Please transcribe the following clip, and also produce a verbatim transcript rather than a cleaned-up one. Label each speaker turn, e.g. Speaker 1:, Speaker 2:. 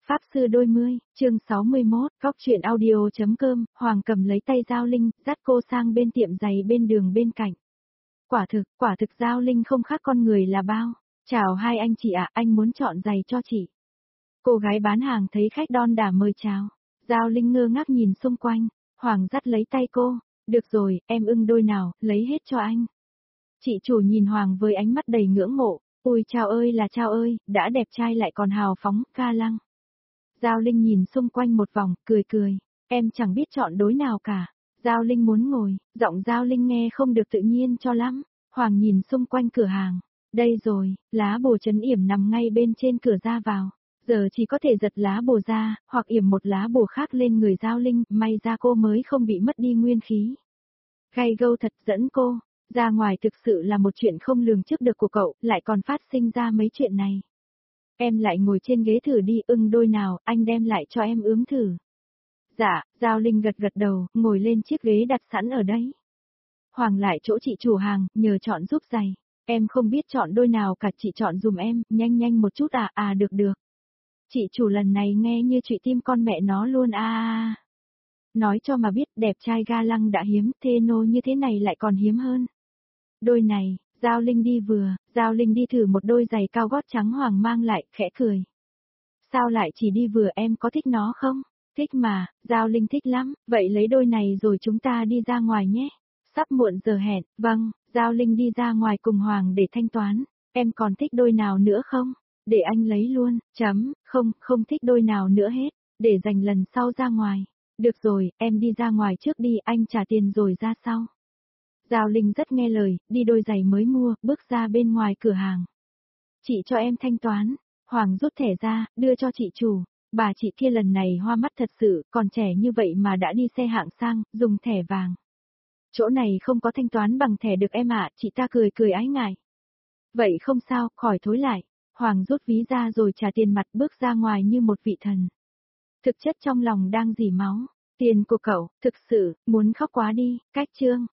Speaker 1: Pháp sư đôi mươi, chương sáu mươi mốt, góc truyện audio.com, Hoàng cầm lấy tay Giao Linh, dắt cô sang bên tiệm giày bên đường bên cạnh. Quả thực, quả thực Giao Linh không khác con người là bao. Chào hai anh chị ạ, anh muốn chọn giày cho chị. Cô gái bán hàng thấy khách đon đả mời chào. Giao Linh ngơ ngác nhìn xung quanh, Hoàng dắt lấy tay cô, được rồi, em ưng đôi nào, lấy hết cho anh. Chị chủ nhìn Hoàng với ánh mắt đầy ngưỡng mộ, ui chao ơi là chao ơi, đã đẹp trai lại còn hào phóng, ca lăng. Giao Linh nhìn xung quanh một vòng, cười cười, em chẳng biết chọn đối nào cả. Giao Linh muốn ngồi, giọng Giao Linh nghe không được tự nhiên cho lắm. Hoàng nhìn xung quanh cửa hàng, đây rồi, lá bồ trấn yểm nằm ngay bên trên cửa ra vào. Giờ chỉ có thể giật lá bồ ra, hoặc yểm một lá bồ khác lên người Giao Linh, may ra cô mới không bị mất đi nguyên khí. Gay gâu thật dẫn cô, ra ngoài thực sự là một chuyện không lường trước được của cậu, lại còn phát sinh ra mấy chuyện này. Em lại ngồi trên ghế thử đi, ưng đôi nào, anh đem lại cho em ướm thử. Dạ, Giao Linh gật gật đầu, ngồi lên chiếc ghế đặt sẵn ở đấy. Hoàng lại chỗ chị chủ hàng, nhờ chọn giúp giày. Em không biết chọn đôi nào cả, chị chọn dùm em, nhanh nhanh một chút à, à được được. Chị chủ lần này nghe như chị tim con mẹ nó luôn à, à. Nói cho mà biết, đẹp trai ga lăng đã hiếm, thê nô như thế này lại còn hiếm hơn. Đôi này, Giao Linh đi vừa, Giao Linh đi thử một đôi giày cao gót trắng Hoàng mang lại, khẽ cười. Sao lại chỉ đi vừa, em có thích nó không? Thích mà, Giao Linh thích lắm, vậy lấy đôi này rồi chúng ta đi ra ngoài nhé. Sắp muộn giờ hẹn, vâng, Giao Linh đi ra ngoài cùng Hoàng để thanh toán. Em còn thích đôi nào nữa không? Để anh lấy luôn, chấm, không, không thích đôi nào nữa hết, để dành lần sau ra ngoài. Được rồi, em đi ra ngoài trước đi, anh trả tiền rồi ra sau. Giao Linh rất nghe lời, đi đôi giày mới mua, bước ra bên ngoài cửa hàng. Chị cho em thanh toán. Hoàng rút thẻ ra, đưa cho chị chủ. Bà chị kia lần này hoa mắt thật sự, còn trẻ như vậy mà đã đi xe hạng sang, dùng thẻ vàng. Chỗ này không có thanh toán bằng thẻ được em ạ, chị ta cười cười ái ngại. Vậy không sao, khỏi thối lại. Hoàng rút ví ra rồi trả tiền mặt, bước ra ngoài như một vị thần. Thực chất trong lòng đang rỉ máu. Tiền của cậu, thực sự, muốn khóc quá đi, cách chương.